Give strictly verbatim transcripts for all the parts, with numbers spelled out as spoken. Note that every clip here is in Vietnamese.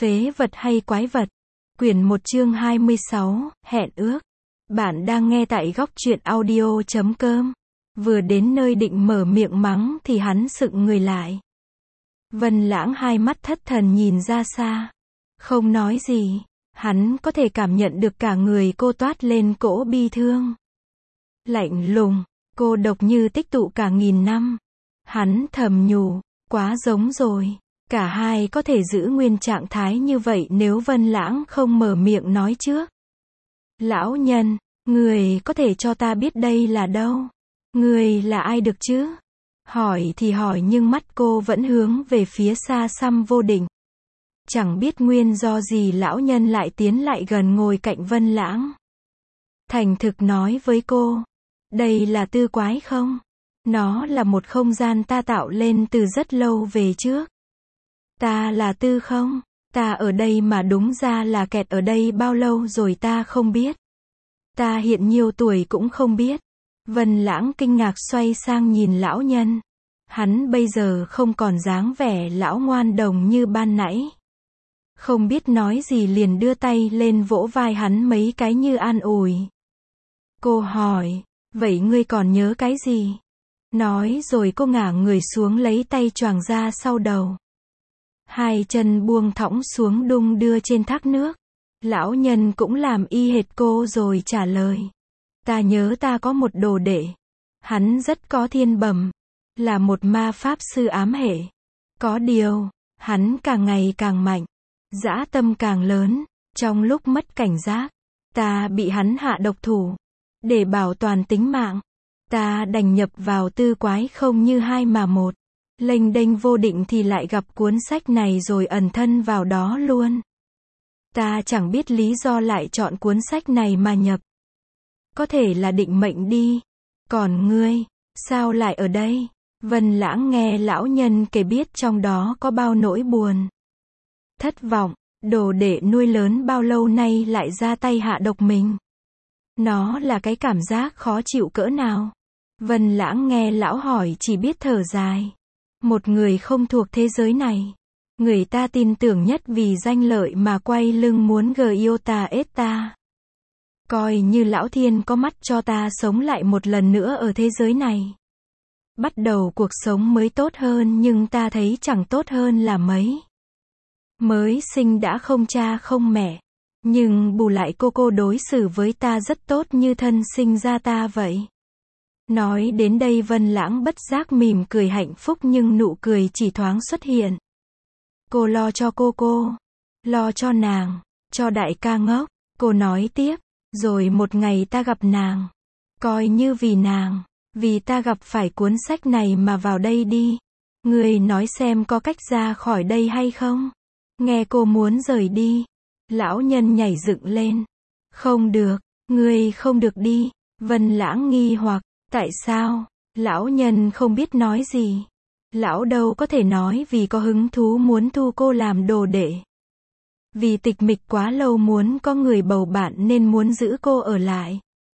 Phế vật hay quái vật? Quyển một chương hai mươi sáu, hẹn ước. Bạn đang nghe tại góc truyện audio chấm com. Vừa đến nơi định mở miệng mắng thì hắn sững người lại. Vân Lãng hai mắt thất thần nhìn ra xa. Không nói gì. Hắn có thể cảm nhận được cả người cô toát lên cỗ bi thương. Lạnh lùng, cô độc như tích tụ cả nghìn năm. Hắn thầm nhủ, quá giống rồi. Cả hai có thể giữ nguyên trạng thái như vậy nếu Vân Lãng không mở miệng nói trước. Lão nhân, người có thể cho ta biết đây là đâu? Người là ai được chứ? Hỏi thì hỏi nhưng mắt cô vẫn hướng về phía xa xăm vô định. Chẳng biết nguyên do gì lão nhân lại tiến lại gần ngồi cạnh Vân Lãng. Thành thực nói với cô, đây là tư quái không? Nó là một không gian ta tạo lên từ rất lâu về trước. Ta là tư không? Ta ở đây mà đúng ra là kẹt ở đây bao lâu rồi ta không biết. Ta hiện nhiều tuổi cũng không biết. Vân Lãng kinh ngạc xoay sang nhìn lão nhân. Hắn bây giờ không còn dáng vẻ lão ngoan đồng như ban nãy. Không biết nói gì liền đưa tay lên vỗ vai hắn mấy cái như an ủi. Cô hỏi, vậy ngươi còn nhớ cái gì? Nói rồi cô ngả người xuống lấy tay choàng ra sau đầu. Hai chân buông thõng xuống đung đưa trên thác nước. Lão nhân cũng làm y hệt cô rồi trả lời. Ta nhớ ta có một đồ đệ. Hắn rất có thiên bẩm. Là một ma pháp sư ám hệ. Có điều, hắn càng ngày càng mạnh. Dã tâm càng lớn. Trong lúc mất cảnh giác, ta bị hắn hạ độc thủ. Để bảo toàn tính mạng, ta đành nhập vào tư quái không như hai mà một. Lênh đênh vô định thì lại gặp cuốn sách này rồi ẩn thân vào đó luôn. Ta chẳng biết lý do lại chọn cuốn sách này mà nhập. Có thể là định mệnh đi. Còn ngươi, sao lại ở đây? Vân Lãng nghe lão nhân kể biết trong đó có bao nỗi buồn. Thất vọng, đồ đệ nuôi lớn bao lâu nay lại ra tay hạ độc mình. Nó là cái cảm giác khó chịu cỡ nào? Vân Lãng nghe lão hỏi chỉ biết thở dài. Một người không thuộc thế giới này. Người ta tin tưởng nhất vì danh lợi mà quay lưng muốn gờ yêu ta ết ta. Coi như lão thiên có mắt cho ta sống lại một lần nữa ở thế giới này. Bắt đầu cuộc sống mới tốt hơn nhưng ta thấy chẳng tốt hơn là mấy. Mới sinh đã không cha không mẹ. Nhưng bù lại cô cô đối xử với ta rất tốt như thân sinh ra ta vậy. Nói đến đây Vân Lãng bất giác mỉm cười hạnh phúc nhưng nụ cười chỉ thoáng xuất hiện. Cô lo cho cô cô. Lo cho nàng. Cho đại ca ngốc. Cô nói tiếp. Rồi một ngày ta gặp nàng. Coi như vì nàng. Vì ta gặp phải cuốn sách này mà vào đây đi. Người nói xem có cách ra khỏi đây hay không? Nghe cô muốn rời đi. Lão nhân nhảy dựng lên. Không được. Ngươi không được đi. Vân Lãng nghi hoặc. Tại sao? Lão nhân không biết nói gì. Lão đâu có thể nói vì có hứng thú muốn thu cô làm đồ đệ. Vì tịch mịch quá lâu muốn có người bầu bạn nên muốn giữ cô ở lại.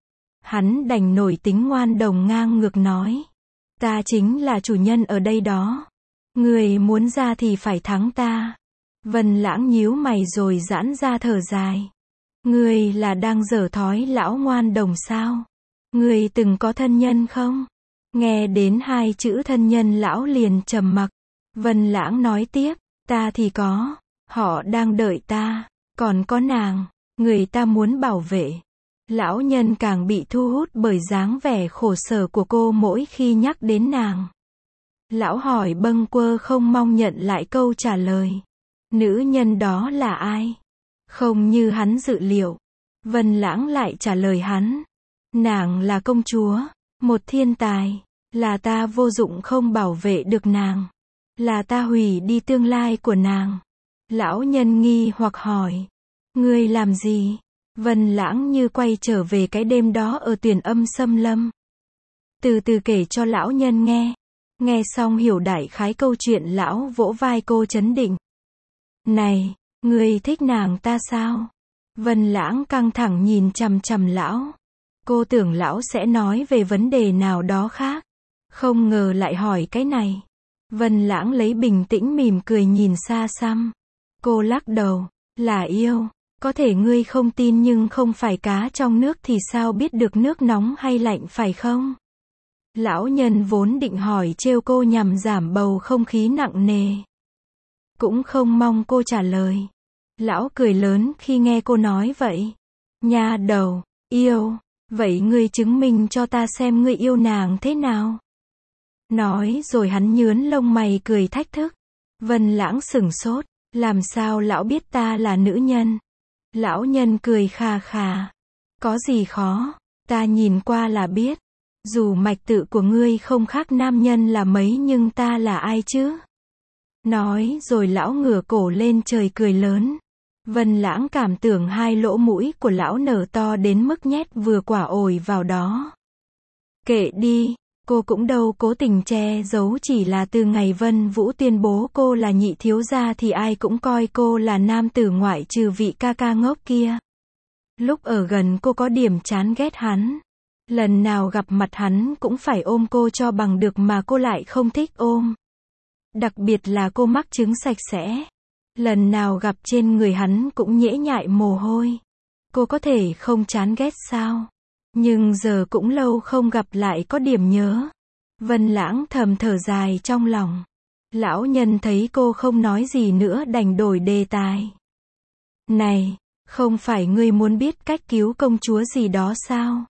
Hắn đành nổi tính ngoan đồng ngang ngược nói. Ta chính là chủ nhân ở đây đó. Người muốn ra thì phải thắng ta. Vân Lãng nhíu mày rồi giãn ra thở dài. Người là đang dở thói lão ngoan đồng sao? Người từng có thân nhân không? Nghe đến hai chữ thân nhân lão liền trầm mặc. Vân Lãng nói tiếp, ta thì có. Họ đang đợi ta. Còn có nàng. Người ta muốn bảo vệ. Lão nhân càng bị thu hút bởi dáng vẻ khổ sở của cô mỗi khi nhắc đến nàng. Lão hỏi bâng quơ không mong nhận lại câu trả lời. Nữ nhân đó là ai? Không như hắn dự liệu. Vân Lãng lại trả lời hắn. Nàng là công chúa. Một thiên tài. Là ta vô dụng không bảo vệ được nàng. Là ta hủy đi tương lai của nàng. Lão nhân nghi hoặc hỏi. Ngươi làm gì? Vân Lãng như quay trở về cái đêm đó ở Tuyền Âm Xâm Lâm. Từ từ kể cho lão nhân nghe. Nghe xong hiểu đại khái câu chuyện lão vỗ vai cô trấn định. Này, ngươi thích nàng ta sao? Vân Lãng căng thẳng nhìn chằm chằm lão. Cô tưởng lão sẽ nói về vấn đề nào đó khác. Không ngờ lại hỏi cái này. Vân Lãng lấy bình tĩnh mỉm cười nhìn xa xăm. Cô lắc đầu. Là yêu. Có thể ngươi không tin nhưng không phải cá trong nước thì sao biết được nước nóng hay lạnh phải không? Lão nhân vốn định hỏi trêu cô nhằm giảm bầu không khí nặng nề. Cũng không mong cô trả lời. Lão cười lớn khi nghe cô nói vậy. Nha đầu, yêu, vậy ngươi chứng minh cho ta xem ngươi yêu nàng thế nào? Nói rồi hắn nhướn lông mày cười thách thức. Vân Lãng sửng sốt. Làm sao lão biết ta là nữ nhân? Lão nhân cười khà khà. Có gì khó, ta nhìn qua là biết. Dù mạch tự của ngươi không khác nam nhân là mấy nhưng ta là ai chứ? Nói rồi lão ngửa cổ lên trời cười lớn. Vân Lãng cảm tưởng hai lỗ mũi của lão nở to đến mức nhét vừa quả ổi vào đó. Kệ đi, cô cũng đâu cố tình che giấu, chỉ là từ ngày Vân Vũ tuyên bố cô là nhị thiếu gia thì ai cũng coi cô là nam tử ngoại trừ vị ca ca ngốc kia. Lúc ở gần cô có điểm chán ghét hắn. Lần nào gặp mặt hắn cũng phải ôm cô cho bằng được mà cô lại không thích ôm. Đặc biệt là cô mắc chứng sạch sẽ. Lần nào gặp trên người hắn cũng nhễ nhại mồ hôi. Cô có thể không chán ghét sao? Nhưng giờ cũng lâu không gặp lại có điểm nhớ. Vân Lãng thầm thở dài trong lòng. Lão nhân thấy cô không nói gì nữa đành đổi đề tài. Này, không phải ngươi muốn biết cách cứu công chúa gì đó sao?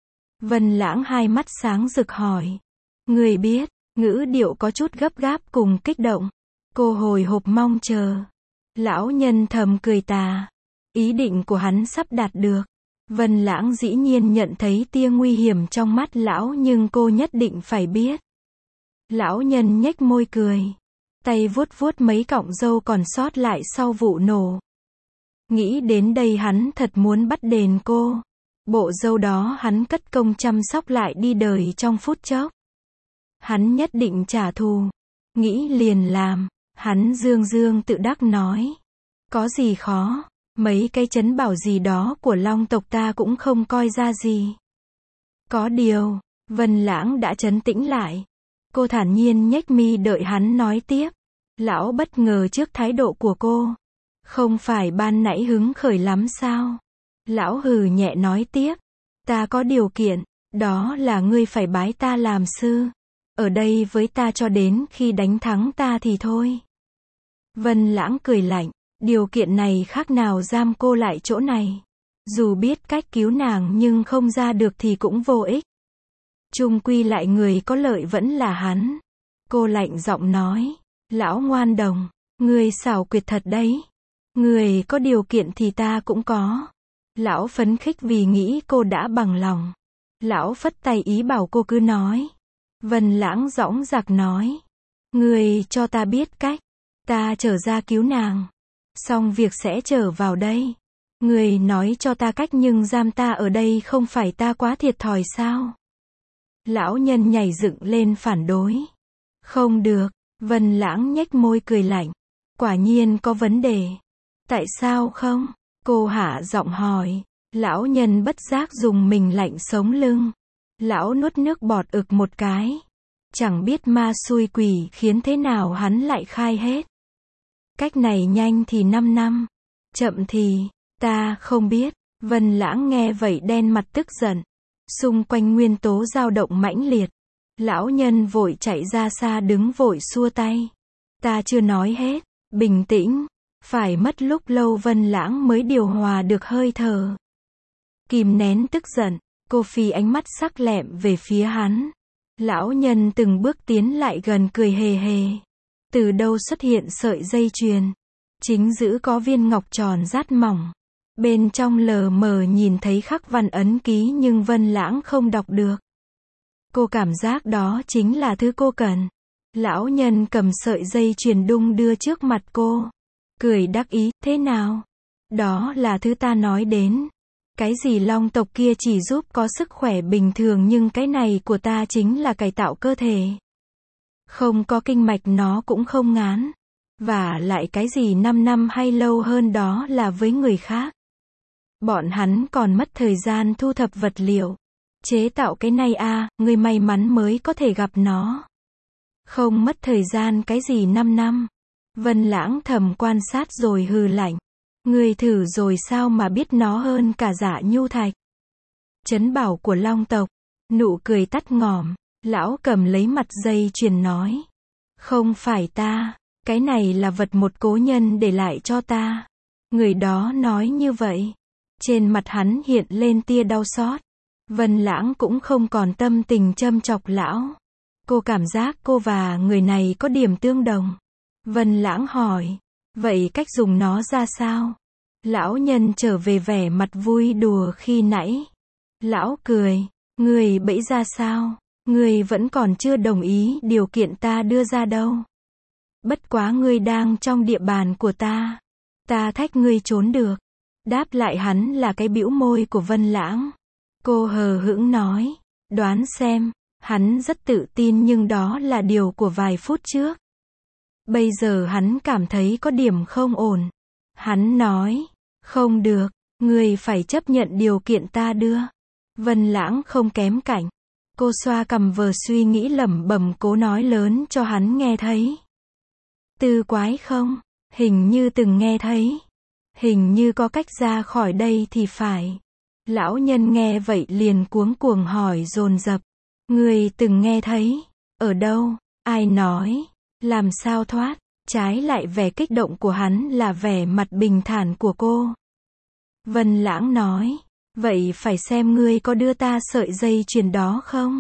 Vân Lãng hai mắt sáng rực hỏi. Ngươi biết, ngữ điệu có chút gấp gáp cùng kích động. Cô hồi hộp mong chờ. Lão nhân thầm cười tà. Ý định của hắn sắp đạt được. Vân Lãng dĩ nhiên nhận thấy tia nguy hiểm trong mắt lão nhưng cô nhất định phải biết. Lão nhân nhếch môi cười. Tay vuốt vuốt mấy cọng râu còn sót lại sau vụ nổ. Nghĩ đến đây hắn thật muốn bắt đền cô. Bộ râu đó hắn cất công chăm sóc lại đi đời trong phút chốc. Hắn nhất định trả thù. Nghĩ liền làm. Hắn dương dương tự đắc nói. Có gì khó. Mấy cái trấn bảo gì đó của Long tộc ta cũng không coi ra gì. Có điều, Vân Lãng đã trấn tĩnh lại. Cô thản nhiên nhếch mi đợi hắn nói tiếp. Lão bất ngờ trước thái độ của cô. Không phải ban nãy hứng khởi lắm sao? Lão hừ nhẹ nói tiếp. Ta có điều kiện, đó là ngươi phải bái ta làm sư. Ở đây với ta cho đến khi đánh thắng ta thì thôi. Vân Lãng cười lạnh. Điều kiện này khác nào giam cô lại chỗ này. Dù biết cách cứu nàng nhưng không ra được thì cũng vô ích. Chung quy lại người có lợi vẫn là hắn. Cô lạnh giọng nói. Lão ngoan đồng, người xảo quyệt thật đấy. Người có điều kiện thì ta cũng có. Lão phấn khích vì nghĩ cô đã bằng lòng. Lão phất tay ý bảo cô cứ nói. Vân Lãng dõng dạc nói. Người cho ta biết cách. Ta trở ra cứu nàng. Xong việc sẽ trở vào đây. Người nói cho ta cách nhưng giam ta ở đây không phải ta quá thiệt thòi sao? Lão nhân nhảy dựng lên phản đối. Không được. Vân Lãng nhếch môi cười lạnh. Quả nhiên có vấn đề. Tại sao không? Cô hạ giọng hỏi. Lão nhân bất giác dùng mình lạnh sống lưng. Lão nuốt nước bọt ực một cái. Chẳng biết ma xui quỷ khiến thế nào hắn lại khai hết. Cách này nhanh thì năm năm. Chậm thì, ta không biết. Vân Lãng nghe vậy đen mặt tức giận. Xung quanh nguyên tố dao động mãnh liệt. Lão nhân vội chạy ra xa đứng vội xua tay. Ta chưa nói hết. Bình tĩnh. Phải mất lúc lâu Vân Lãng mới điều hòa được hơi thở. Kìm nén tức giận, cô phi ánh mắt sắc lẹm về phía hắn. Lão nhân từng bước tiến lại gần cười hề hề. Từ đâu xuất hiện sợi dây chuyền. Chính giữa có viên ngọc tròn rát mỏng. Bên trong lờ mờ nhìn thấy khắc văn ấn ký nhưng Vân Lãng không đọc được. Cô cảm giác đó chính là thứ cô cần. Lão nhân cầm sợi dây chuyền đung đưa trước mặt cô. Cười đắc ý, thế nào? Đó là thứ ta nói đến. Cái gì Long tộc kia chỉ giúp có sức khỏe bình thường nhưng cái này của ta chính là cải tạo cơ thể. Không có kinh mạch nó cũng không ngán. Và lại cái gì năm năm hay lâu hơn đó là với người khác. Bọn hắn còn mất thời gian thu thập vật liệu. Chế tạo cái này à, người may mắn mới có thể gặp nó. Không mất thời gian cái gì năm năm. Vân Lãng thầm quan sát rồi hừ lạnh. Ngươi thử rồi sao mà biết nó hơn cả Dạ Nhu Thạch. Trấn bảo của Long tộc. Nụ cười tắt ngòm. Lão cầm lấy mặt dây chuyền nói. Không phải ta. Cái này là vật một cố nhân để lại cho ta. Người đó nói như vậy. Trên mặt hắn hiện lên tia đau xót. Vân Lãng cũng không còn tâm tình châm chọc lão. Cô cảm giác cô và người này có điểm tương đồng. Vân Lãng hỏi. Vậy cách dùng nó ra sao? Lão nhân trở về vẻ mặt vui đùa khi nãy. Lão cười. Người bẫy ra sao? Người vẫn còn chưa đồng ý điều kiện ta đưa ra đâu. Bất quá ngươi đang trong địa bàn của ta. Ta thách ngươi trốn được. Đáp lại hắn là cái bĩu môi của Vân Lãng. Cô hờ hững nói. Đoán xem. Hắn rất tự tin nhưng đó là điều của vài phút trước. Bây giờ hắn cảm thấy có điểm không ổn. Hắn nói. Không được. Ngươi phải chấp nhận điều kiện ta đưa. Vân Lãng không kém cạnh. Cô xoa cằm vờ suy nghĩ lẩm bẩm cố nói lớn cho hắn nghe thấy. Tư quái không? Hình như từng nghe thấy. Hình như có cách ra khỏi đây thì phải. Lão nhân nghe vậy liền cuống cuồng hỏi dồn dập. Người từng nghe thấy. Ở đâu? Ai nói? Làm sao thoát? Trái lại vẻ kích động của hắn là vẻ mặt bình thản của cô. Vân Lãng nói. Vậy phải xem ngươi có đưa ta sợi dây chuyền đó không?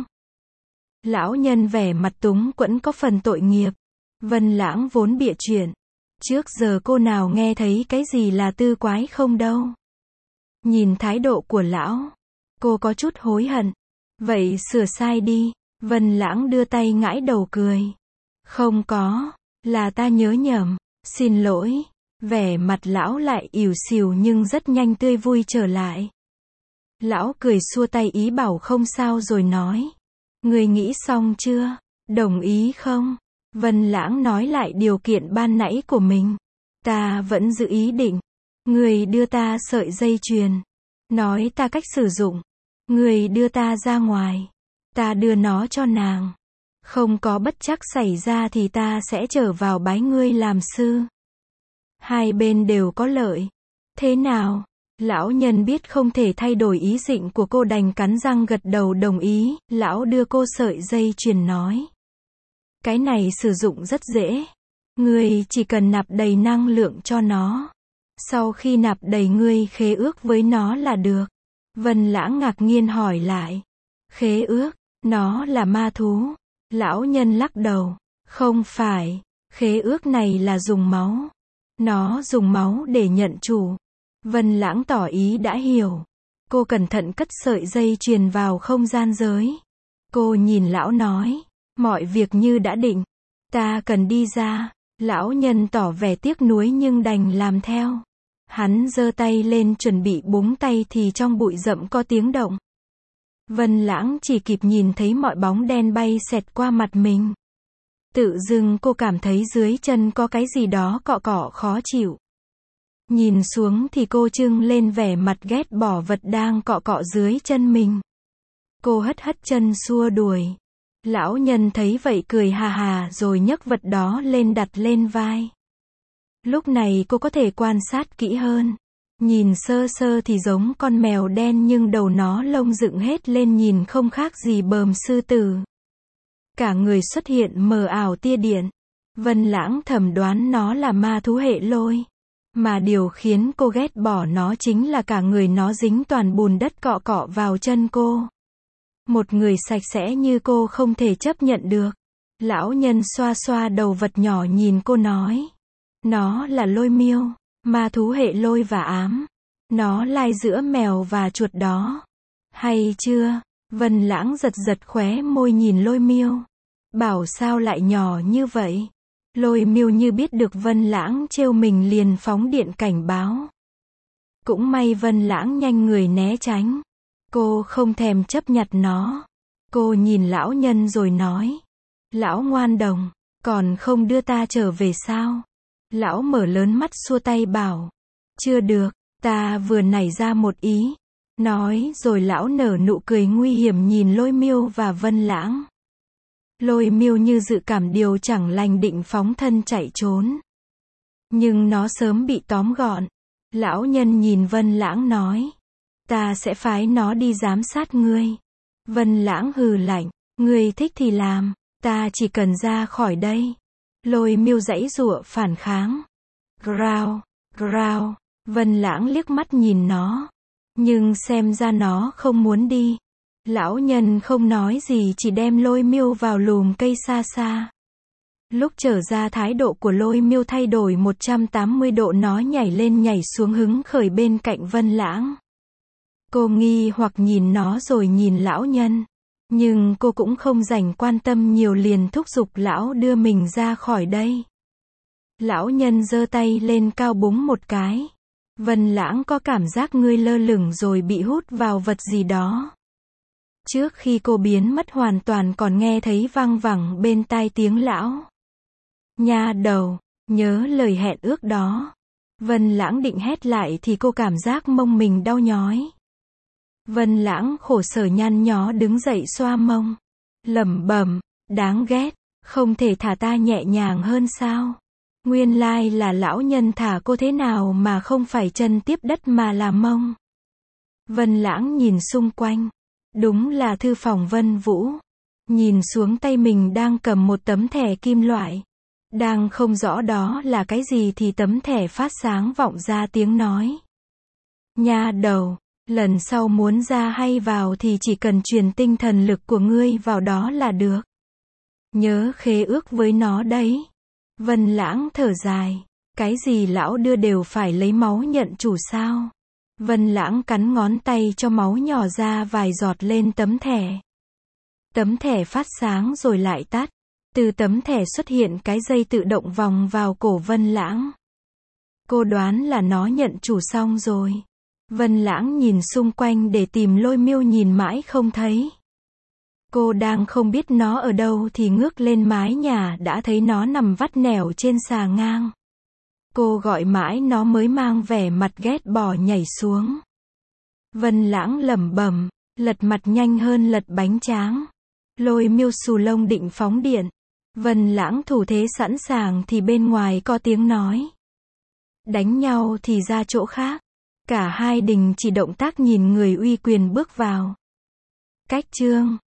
Lão nhân vẻ mặt túng quẫn có phần tội nghiệp. Vân Lãng vốn bịa chuyện. Trước giờ cô nào nghe thấy cái gì là tư quái không đâu. Nhìn thái độ của lão, cô có chút hối hận. Vậy sửa sai đi. Vân Lãng đưa tay ngãi đầu cười. Không có, là ta nhớ nhầm, xin lỗi. Vẻ mặt lão lại ỉu xìu nhưng rất nhanh tươi vui trở lại. Lão cười xua tay ý bảo không sao rồi nói. Người nghĩ xong chưa? Đồng ý không? Vân Lãng nói lại điều kiện ban nãy của mình. Ta vẫn giữ ý định. Người đưa ta sợi dây chuyền. Nói ta cách sử dụng. Người đưa ta ra ngoài. Ta đưa nó cho nàng. Không có bất trắc xảy ra thì ta sẽ trở vào bái ngươi làm sư. Hai bên đều có lợi. Thế nào? Lão nhân biết không thể thay đổi ý định của cô đành cắn răng gật đầu đồng ý. Lão đưa cô sợi dây chuyền nói. Cái này sử dụng rất dễ. Ngươi chỉ cần nạp đầy năng lượng cho nó. Sau khi nạp đầy ngươi khế ước với nó là được. Vân Lãng ngạc nhiên hỏi lại. Khế ước? Nó là ma thú. Lão nhân lắc đầu. Không phải. Khế ước này là dùng máu. Nó dùng máu để nhận chủ. Vân Lãng tỏ ý đã hiểu. Cô cẩn thận cất sợi dây chuyền vào không gian giới. Cô nhìn lão nói. Mọi việc như đã định. Ta cần đi ra. Lão nhân tỏ vẻ tiếc nuối nhưng đành làm theo. Hắn giơ tay lên chuẩn bị búng tay thì trong bụi rậm có tiếng động. Vân Lãng chỉ kịp nhìn thấy mọi bóng đen bay xẹt qua mặt mình. Tự dưng cô cảm thấy dưới chân có cái gì đó cọ cọ khó chịu. Nhìn xuống thì cô trưng lên vẻ mặt ghét bỏ vật đang cọ cọ dưới chân mình. Cô hất hất chân xua đuổi. Lão nhân thấy vậy cười hà hà rồi nhấc vật đó lên đặt lên vai. Lúc này cô có thể quan sát kỹ hơn. Nhìn sơ sơ thì giống con mèo đen nhưng đầu nó lông dựng hết lên nhìn không khác gì bờm sư tử. Cả người xuất hiện mờ ảo tia điện. Vân Lãng thầm đoán nó là ma thú hệ lôi. Mà điều khiến cô ghét bỏ nó chính là cả người nó dính toàn bùn đất cọ cọ vào chân cô. Một người sạch sẽ như cô không thể chấp nhận được. Lão nhân xoa xoa đầu vật nhỏ nhìn cô nói. Nó là lôi miêu, ma thú hệ lôi và ám. Nó lai giữa mèo và chuột đó. Hay chưa? Vân Lãng giật giật khóe môi nhìn lôi miêu. Bảo sao lại nhỏ như vậy? Lôi miêu như biết được Vân Lãng trêu mình liền phóng điện cảnh báo. Cũng may Vân Lãng nhanh người né tránh. Cô không thèm chấp nhặt nó. Cô nhìn lão nhân rồi nói. Lão ngoan đồng, còn không đưa ta trở về sao? Lão mở lớn mắt xua tay bảo. Chưa được, ta vừa nảy ra một ý. Nói rồi lão nở nụ cười nguy hiểm nhìn lôi miêu và Vân Lãng. Lôi miêu như dự cảm điều chẳng lành định phóng thân chạy trốn. Nhưng nó sớm bị tóm gọn. Lão nhân nhìn Vân Lãng nói. Ta sẽ phái nó đi giám sát ngươi. Vân Lãng hừ lạnh. Ngươi thích thì làm. Ta chỉ cần ra khỏi đây. Lôi Miêu giãy giụa phản kháng. Grao, grao. Vân Lãng liếc mắt nhìn nó. Nhưng xem ra nó không muốn đi. Lão nhân không nói gì, chỉ đem Lôi Miêu vào lùm cây xa xa. Lúc trở ra, thái độ của Lôi Miêu thay đổi một trăm tám mươi độ, nó nhảy lên nhảy xuống hứng khởi bên cạnh Vân Lãng. Cô nghi hoặc nhìn nó rồi nhìn lão nhân. Nhưng cô cũng không rảnh quan tâm nhiều, liền thúc giục lão đưa mình ra khỏi đây. Lão nhân giơ tay lên cao búng một cái. Vân Lãng có cảm giác ngươi lơ lửng rồi bị hút vào vật gì đó. Trước khi cô biến mất hoàn toàn còn nghe thấy vang vẳng bên tai tiếng lão. Nha đầu, nhớ lời hẹn ước đó. Vân Lãng định hét lại thì cô cảm giác mông mình đau nhói. Vân Lãng khổ sở nhăn nhó đứng dậy xoa mông. Lẩm bẩm, đáng ghét, không thể thả ta nhẹ nhàng hơn sao? Nguyên lai là lão nhân thả cô thế nào mà không phải chân tiếp đất mà là mông. Vân Lãng nhìn xung quanh. Đúng là thư phòng Vân Vũ. Nhìn xuống tay mình đang cầm một tấm thẻ kim loại. Đang không rõ đó là cái gì thì tấm thẻ phát sáng vọng ra tiếng nói. Nha đầu, lần sau muốn ra hay vào thì chỉ cần truyền tinh thần lực của ngươi vào đó là được. Nhớ khế ước với nó đấy. Vân Lãng thở dài. Cái gì lão đưa đều phải lấy máu nhận chủ sao? Vân Lãng cắn ngón tay cho máu nhỏ ra vài giọt lên tấm thẻ. Tấm thẻ phát sáng rồi lại tắt. Từ tấm thẻ xuất hiện cái dây tự động vòng vào cổ Vân Lãng. Cô đoán là nó nhận chủ xong rồi. Vân Lãng nhìn xung quanh để tìm Lôi Miêu, nhìn mãi không thấy. Cô đang không biết nó ở đâu thì ngước lên mái nhà đã thấy nó nằm vắt nẻo trên xà ngang. Cô gọi mãi nó mới mang vẻ mặt ghét bỏ nhảy xuống. Vân Lãng lẩm bẩm, lật mặt nhanh hơn lật bánh tráng. Lôi Miêu xù lông định phóng điện. Vân Lãng thủ thế sẵn sàng thì bên ngoài có tiếng nói. Đánh nhau thì ra chỗ khác. Cả hai đình chỉ động tác nhìn người uy quyền bước vào. Cách chương